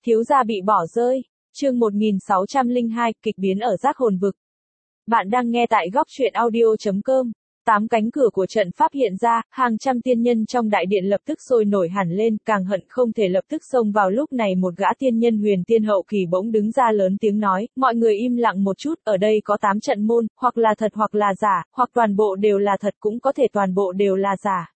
Thiếu gia bị bỏ rơi. Chương 1602, kịch biến ở giác hồn vực. Bạn đang nghe tại góc truyện audio.com. Tám cánh cửa của trận pháp hiện ra, hàng trăm tiên nhân trong đại điện lập tức sôi nổi hẳn lên, càng hận không thể lập tức xông vào. Lúc này một gã tiên nhân huyền tiên hậu kỳ bỗng đứng ra lớn tiếng nói, mọi người im lặng một chút, ở đây có 8 trận môn, hoặc là thật hoặc là giả, hoặc toàn bộ đều là thật cũng có thể toàn bộ đều là giả.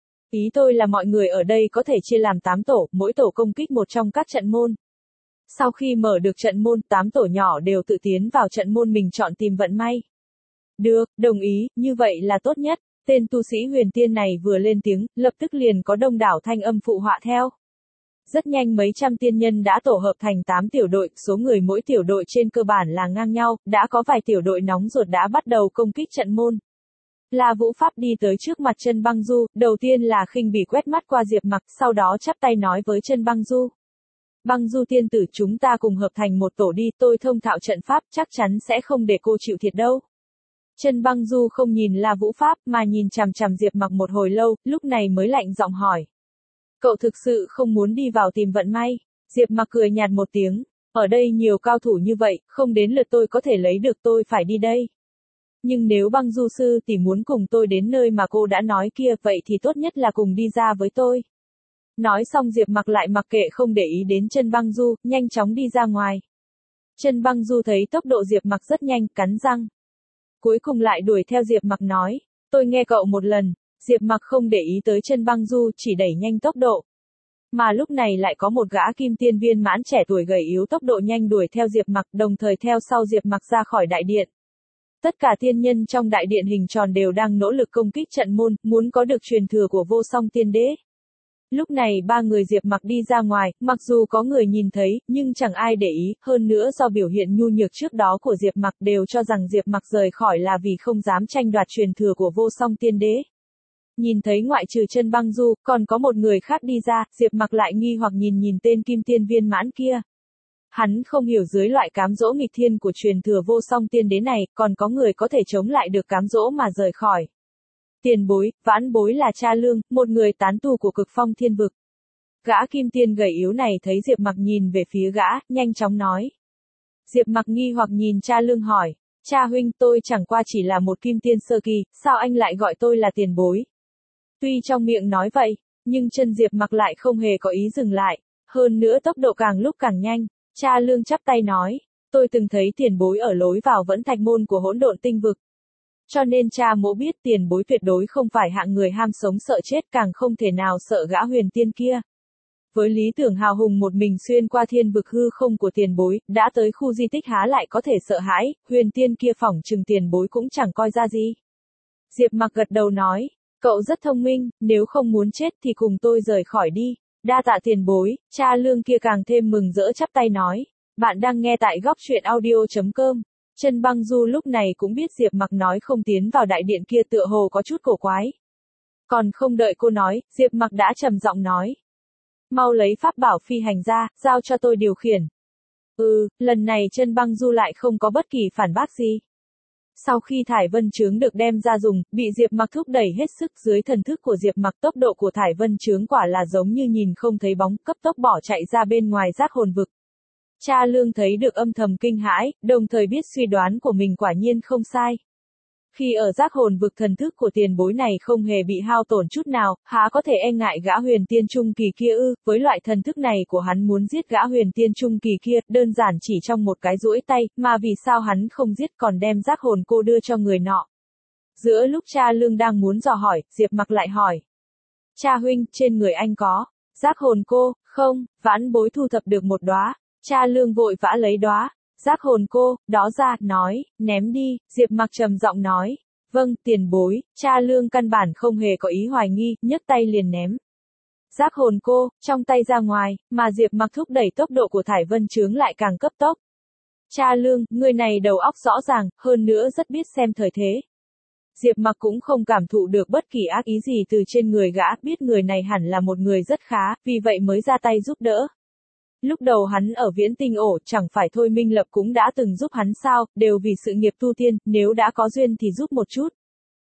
Ý tôi là mọi người ở đây có thể chia làm 8 tổ, mỗi tổ công kích một trong các trận môn. Sau khi mở được trận môn, 8 tổ nhỏ đều tự tiến vào trận môn mình chọn tìm vận may. Được, đồng ý, như vậy là tốt nhất. Tên tu sĩ huyền tiên này vừa lên tiếng, lập tức liền có đông đảo thanh âm phụ họa theo. Rất nhanh mấy trăm tiên nhân đã tổ hợp thành 8 tiểu đội, số người mỗi tiểu đội trên cơ bản là ngang nhau, đã có vài tiểu đội nóng ruột đã bắt đầu công kích trận môn. La Vũ Pháp đi tới trước mặt Chân Băng Du, đầu tiên là khinh bỉ quét mắt qua Diệp Mặc, sau đó chắp tay nói với Chân Băng Du. Băng Du tiên tử, chúng ta cùng hợp thành một tổ đi, tôi thông thạo trận pháp, chắc chắn sẽ không để cô chịu thiệt đâu. Chân Băng Du không nhìn La Vũ Pháp mà nhìn chằm chằm Diệp Mặc một hồi lâu, lúc này mới lạnh giọng hỏi. Cậu thực sự không muốn đi vào tìm vận may? Diệp Mặc cười nhạt một tiếng, ở đây nhiều cao thủ như vậy, không đến lượt tôi có thể lấy được, tôi phải đi đây. Nhưng nếu Băng Du sư tỷ muốn cùng tôi đến nơi mà cô đã nói kia, vậy thì tốt nhất là cùng đi ra với tôi. Nói xong Diệp Mặc lại mặc kệ không để ý đến Chân Băng Du, nhanh chóng đi ra ngoài. Chân Băng Du thấy tốc độ Diệp Mặc rất nhanh, cắn răng. Cuối cùng lại đuổi theo Diệp Mặc nói, tôi nghe cậu một lần. Diệp Mặc không để ý tới Chân Băng Du, chỉ đẩy nhanh tốc độ. Mà lúc này lại có một gã kim tiên viên mãn trẻ tuổi gầy yếu tốc độ nhanh đuổi theo Diệp Mặc, đồng thời theo sau Diệp Mặc ra khỏi đại điện. Tất cả tiên nhân trong đại điện hình tròn đều đang nỗ lực công kích trận môn, muốn có được truyền thừa của Vô Song Tiên Đế. Lúc này ba người Diệp Mặc đi ra ngoài, mặc dù có người nhìn thấy, nhưng chẳng ai để ý, hơn nữa do biểu hiện nhu nhược trước đó của Diệp Mặc đều cho rằng Diệp Mặc rời khỏi là vì không dám tranh đoạt truyền thừa của Vô Song Tiên Đế. Nhìn thấy ngoại trừ Chân Băng Du, còn có một người khác đi ra, Diệp Mặc lại nghi hoặc nhìn tên kim tiên viên mãn kia. Hắn không hiểu dưới loại cám dỗ nghịch thiên của truyền thừa Vô Song Tiên Đế này, còn có người có thể chống lại được cám dỗ mà rời khỏi. Tiền bối, vãn bối là Cha Lương, một người tán tu của Cực Phong Thiên Vực. Gã kim tiên gầy yếu này thấy Diệp Mặc nhìn về phía gã, nhanh chóng nói. Diệp Mặc nghi hoặc nhìn Cha Lương hỏi, cha huynh, tôi chẳng qua chỉ là một kim tiên sơ kỳ, sao anh lại gọi tôi là tiền bối? Tuy trong miệng nói vậy, nhưng chân Diệp Mặc lại không hề có ý dừng lại, hơn nữa tốc độ càng lúc càng nhanh. Cha Lương chắp tay nói, tôi từng thấy tiền bối ở lối vào Vẫn Thạch môn của Hỗn Độn Tinh Vực. Cho nên cha mỗ biết tiền bối tuyệt đối không phải hạng người ham sống sợ chết, càng không thể nào sợ gã huyền tiên kia. Với lý tưởng hào hùng một mình xuyên qua thiên vực hư không của tiền bối, đã tới khu di tích há lại có thể sợ hãi, huyền tiên kia phỏng chừng tiền bối cũng chẳng coi ra gì. Diệp Mặc gật đầu nói, cậu rất thông minh, nếu không muốn chết thì cùng tôi rời khỏi đi. Đa tạ tiền bối. Cha Lương kia càng thêm mừng rỡ chắp tay nói. Bạn đang nghe tại góc truyện audio.com. Chân Băng Du lúc này cũng biết Diệp Mặc nói không tiến vào đại điện kia tựa hồ có chút cổ quái. Còn không đợi cô nói, Diệp Mặc đã trầm giọng nói. Mau lấy pháp bảo phi hành ra, giao cho tôi điều khiển. Lần này Chân Băng Du lại không có bất kỳ phản bác gì. Sau khi Thải Vân Chướng được đem ra dùng, bị Diệp Mặc thúc đẩy hết sức dưới thần thức của Diệp Mặc, tốc độ của Thải Vân Chướng quả là giống như nhìn không thấy bóng, cấp tốc bỏ chạy ra bên ngoài giác hồn vực. Cha Lương thấy được âm thầm kinh hãi, đồng thời biết suy đoán của mình quả nhiên không sai. Khi ở giác hồn vực thần thức của tiền bối này không hề bị hao tổn chút nào, há có thể e ngại gã huyền tiên trung kỳ kia ư? Với loại thần thức này của hắn muốn giết gã huyền tiên trung kỳ kia, đơn giản chỉ trong một cái duỗi tay, mà vì sao hắn không giết còn đem giác hồn cô đưa cho người nọ? Giữa lúc Cha Lương đang muốn dò hỏi, Diệp Mặc lại hỏi. Cha huynh, trên người anh có giác hồn cô? Không, vãn bối thu thập được một đóa. Cha Lương vội vã lấy đóa giác hồn cô đó ra, nói, ném đi. Diệp Mặc trầm giọng nói, vâng, tiền bối. Cha Lương căn bản không hề có ý hoài nghi, nhấc tay liền ném giác hồn cô trong tay ra ngoài, mà Diệp Mặc thúc đẩy tốc độ của Thải Vân Chướng lại càng cấp tốc. Cha Lương, người này đầu óc rõ ràng, hơn nữa rất biết xem thời thế. Diệp Mặc cũng không cảm thụ được bất kỳ ác ý gì từ trên người gã, biết người này hẳn là một người rất khá, vì vậy mới ra tay giúp đỡ. Lúc đầu hắn ở Viễn Tinh ổ, chẳng phải Thôi Minh Lập cũng đã từng giúp hắn sao, đều vì sự nghiệp tu tiên, nếu đã có duyên thì giúp một chút.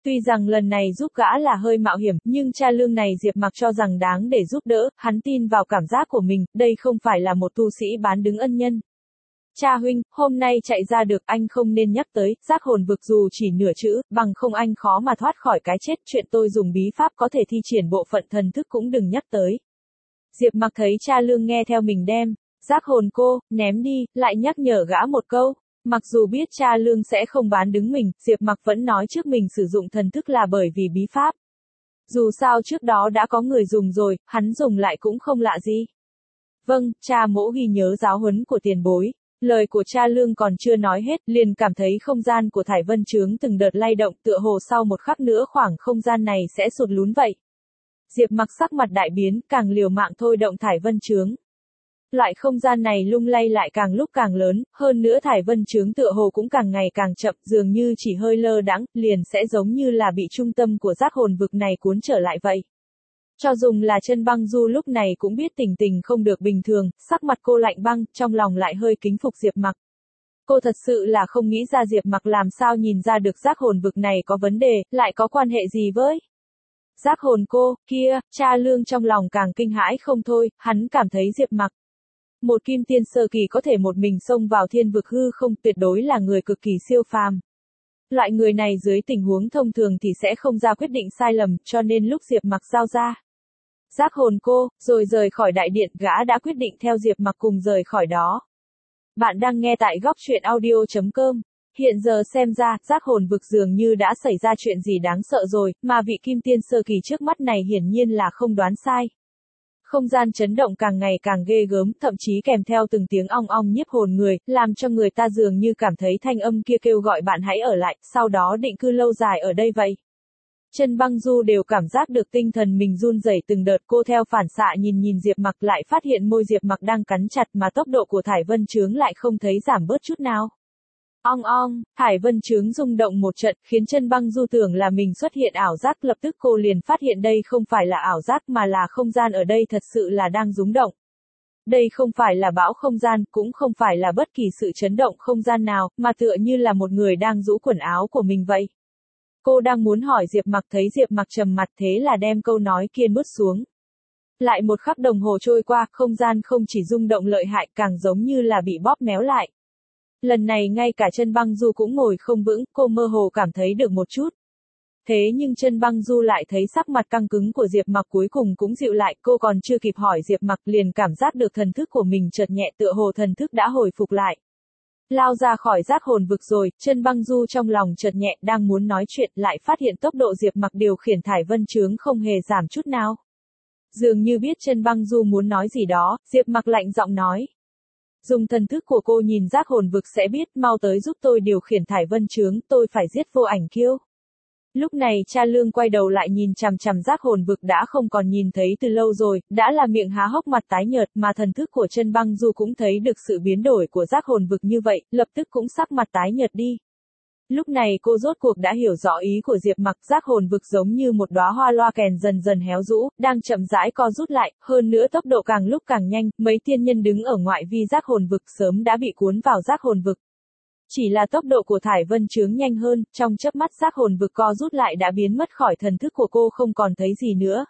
Tuy rằng lần này giúp gã là hơi mạo hiểm, nhưng cha Lương này Diệp Mặc cho rằng đáng để giúp đỡ, hắn tin vào cảm giác của mình, đây không phải là một tu sĩ bán đứng ân nhân. Cha huynh, hôm nay chạy ra được anh không nên nhắc tới, giác hồn vực dù chỉ nửa chữ, bằng không anh khó mà thoát khỏi cái chết, chuyện tôi dùng bí pháp có thể thi triển bộ phận thần thức cũng đừng nhắc tới. Diệp Mặc thấy cha Lương nghe theo mình đem giác hồn cô ném đi, lại nhắc nhở gã một câu. Mặc dù biết cha Lương sẽ không bán đứng mình, Diệp Mặc vẫn nói trước mình sử dụng thần thức là bởi vì bí pháp. Dù sao trước đó đã có người dùng rồi, hắn dùng lại cũng không lạ gì. Vâng, cha mỗ ghi nhớ giáo huấn của tiền bối. Lời của cha Lương còn chưa nói hết, liền cảm thấy không gian của Thải Vân Chướng từng đợt lay động, tựa hồ sau một khắc nữa khoảng không gian này sẽ sụt lún vậy. Diệp Mặc sắc mặt đại biến, càng liều mạng thôi động Thải Vân Chướng. Loại không gian này lung lay lại càng lúc càng lớn, hơn nữa Thải Vân Chướng tựa hồ cũng càng ngày càng chậm, dường như chỉ hơi lơ đãng, liền sẽ giống như là bị trung tâm của giác hồn vực này cuốn trở lại vậy. Cho dùng là Chân Băng Du lúc này cũng biết tình tình không được bình thường, sắc mặt cô lạnh băng, trong lòng lại hơi kính phục Diệp Mặc. Cô thật sự là không nghĩ ra Diệp Mặc làm sao nhìn ra được giác hồn vực này có vấn đề, lại có quan hệ gì với giác hồn cô, kia, cha Lương trong lòng càng kinh hãi không thôi, hắn cảm thấy Diệp Mặc. Một kim tiên sơ kỳ có thể một mình xông vào thiên vực hư không, tuyệt đối là người cực kỳ siêu phàm. Loại người này dưới tình huống thông thường thì sẽ không ra quyết định sai lầm, cho nên lúc Diệp Mặc giao ra giác hồn cô, rồi rời khỏi đại điện, gã đã quyết định theo Diệp Mặc cùng rời khỏi đó. Bạn đang nghe tại góc truyện audio.com. Hiện giờ xem ra, giác hồn vực dường như đã xảy ra chuyện gì đáng sợ rồi, mà vị kim tiên sơ kỳ trước mắt này hiển nhiên là không đoán sai. Không gian chấn động càng ngày càng ghê gớm, thậm chí kèm theo từng tiếng ong ong nhiếp hồn người, làm cho người ta dường như cảm thấy thanh âm kia kêu gọi bạn hãy ở lại, sau đó định cư lâu dài ở đây vậy. Chân Băng Du đều cảm giác được tinh thần mình run rẩy từng đợt, cô theo phản xạ nhìn Diệp Mặc, lại phát hiện môi Diệp Mặc đang cắn chặt mà tốc độ của Thải Vân Chướng lại không thấy giảm bớt chút nào. Ong ong, Thải Vân Chướng rung động một trận, khiến Chân Băng Du tưởng là mình xuất hiện ảo giác, lập tức cô liền phát hiện đây không phải là ảo giác mà là không gian ở đây thật sự là đang rung động. Đây không phải là bão không gian, cũng không phải là bất kỳ sự chấn động không gian nào, mà tựa như là một người đang rũ quần áo của mình vậy. Cô đang muốn hỏi Diệp Mặc, thấy Diệp Mặc trầm mặt, thế là đem câu nói kia nuốt xuống. Lại một khắc đồng hồ trôi qua, không gian không chỉ rung động lợi hại, càng giống như là bị bóp méo lại. Lần này ngay cả Chân Băng Du cũng ngồi không vững, cô mơ hồ cảm thấy được một chút. Thế nhưng Chân Băng Du lại thấy sắc mặt căng cứng của Diệp Mặc cuối cùng cũng dịu lại, cô còn chưa kịp hỏi Diệp Mặc liền cảm giác được thần thức của mình chợt nhẹ, tựa hồ thần thức đã hồi phục lại. Lao ra khỏi giác hồn vực rồi, Chân Băng Du trong lòng chợt nhẹ, đang muốn nói chuyện, lại phát hiện tốc độ Diệp Mặc điều khiển Thải Vân Chướng không hề giảm chút nào. Dường như biết Chân Băng Du muốn nói gì đó, Diệp Mặc lạnh giọng nói. Dùng thần thức của cô nhìn giác hồn vực sẽ biết, mau tới giúp tôi điều khiển Thải Vân Chướng, tôi phải giết Vô Ảnh Kiêu. Lúc này cha Lương quay đầu lại nhìn chằm chằm giác hồn vực đã không còn nhìn thấy từ lâu rồi, đã là miệng há hốc mặt tái nhợt, mà thần thức của Chân Băng Du cũng thấy được sự biến đổi của giác hồn vực như vậy, lập tức cũng sắc mặt tái nhợt đi. Lúc này cô rốt cuộc đã hiểu rõ ý của Diệp Mặc, giác hồn vực giống như một đóa hoa loa kèn dần dần héo rũ, đang chậm rãi co rút lại, hơn nữa tốc độ càng lúc càng nhanh, mấy tiên nhân đứng ở ngoại vi giác hồn vực sớm đã bị cuốn vào giác hồn vực. Chỉ là tốc độ của Thải Vân Chướng nhanh hơn, trong chớp mắt giác hồn vực co rút lại đã biến mất khỏi thần thức của cô không còn thấy gì nữa.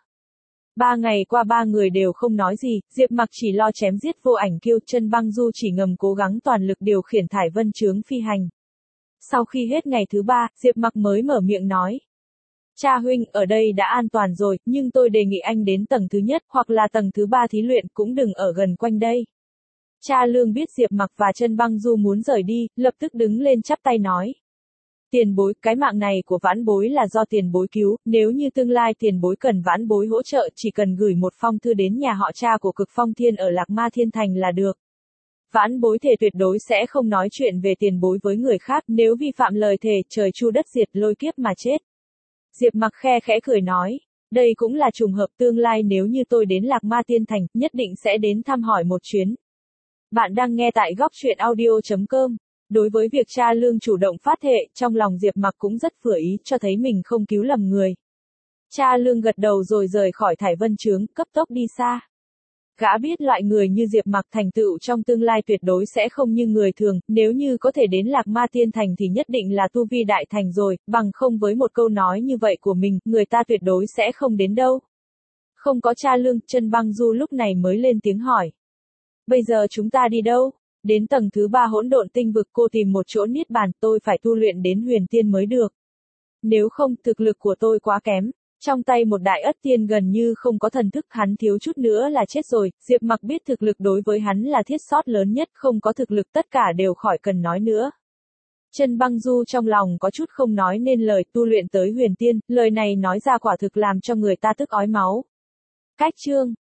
3 ngày qua ba người đều không nói gì, Diệp Mặc chỉ lo chém giết Vô Ảnh Kiêu, Chân Băng Du chỉ ngầm cố gắng toàn lực điều khiển Thải Vân Chướng phi hành. Sau khi hết ngày thứ 3, Diệp Mặc mới mở miệng nói. Cha huynh, ở đây đã an toàn rồi, nhưng tôi đề nghị anh đến tầng thứ nhất, hoặc là tầng thứ 3 thí luyện, cũng đừng ở gần quanh đây. Cha Lương biết Diệp Mặc và Chân Băng Du muốn rời đi, lập tức đứng lên chắp tay nói. Tiền bối, cái mạng này của vãn bối là do tiền bối cứu, nếu như tương lai tiền bối cần vãn bối hỗ trợ, chỉ cần gửi một phong thư đến nhà họ cha của Cực Phong Thiên ở Lạc Ma Thiên Thành là được. Vãn bối thề tuyệt đối sẽ không nói chuyện về tiền bối với người khác, nếu vi phạm lời thề, trời chu đất diệt, lôi kiếp mà chết. Diệp Mặc khe khẽ cười nói, đây cũng là trùng hợp, tương lai nếu như tôi đến Lạc Ma Thiên Thành, nhất định sẽ đến thăm hỏi một chuyến. Bạn đang nghe tại góc truyện audio.com. Đối với việc cha Lương chủ động phát thệ, trong lòng Diệp Mặc cũng rất vừa ý, cho thấy mình không cứu lầm người. Cha Lương gật đầu rồi rời khỏi Thải Vân Chướng, cấp tốc đi xa. Gã biết loại người như Diệp Mặc thành tựu trong tương lai tuyệt đối sẽ không như người thường, nếu như có thể đến Lạc Ma Tiên Thành thì nhất định là tu vi đại thành rồi, bằng không với một câu nói như vậy của mình, người ta tuyệt đối sẽ không đến đâu. Không có Cha Lương, Chân Băng Du lúc này mới lên tiếng hỏi. Bây giờ chúng ta đi đâu? Đến tầng thứ 3 hỗn độn tinh vực, cô tìm một chỗ niết bàn, tôi phải tu luyện đến huyền tiên mới được. Nếu không, thực lực của tôi quá kém. Trong tay một đại ất tiên gần như không có thần thức, hắn thiếu chút nữa là chết rồi. Diệp Mặc biết thực lực đối với hắn là thiết sót lớn nhất, không có thực lực tất cả đều khỏi cần nói nữa. Chân Băng Du trong lòng có chút không nói nên lời, tu luyện tới huyền tiên, lời này nói ra quả thực làm cho người ta tức ói máu. Cách chương